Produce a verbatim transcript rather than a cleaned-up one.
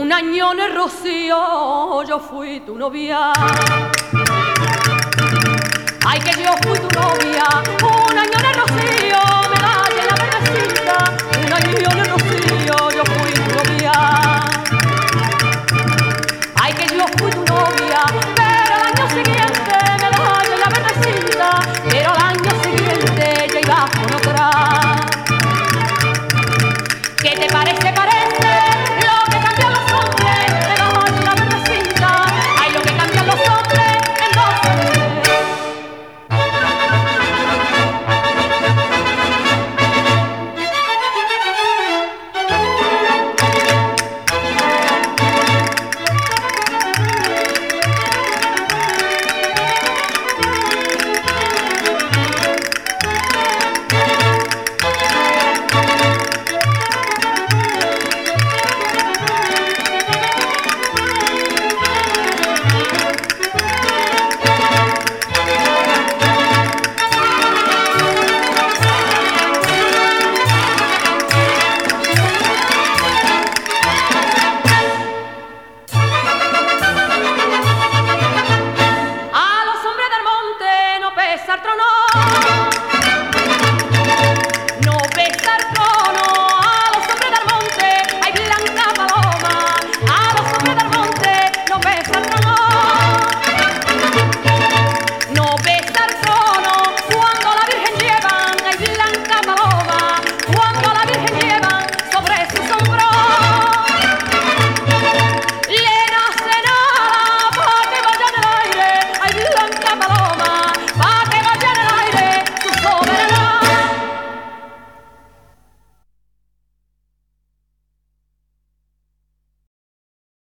Un año en el Rocío yo fui tu novia. Ay, que yo fui tu novia. Un año en el Rocío, medalla en la verdecita. Un año en el Rocío yo fui tu novia.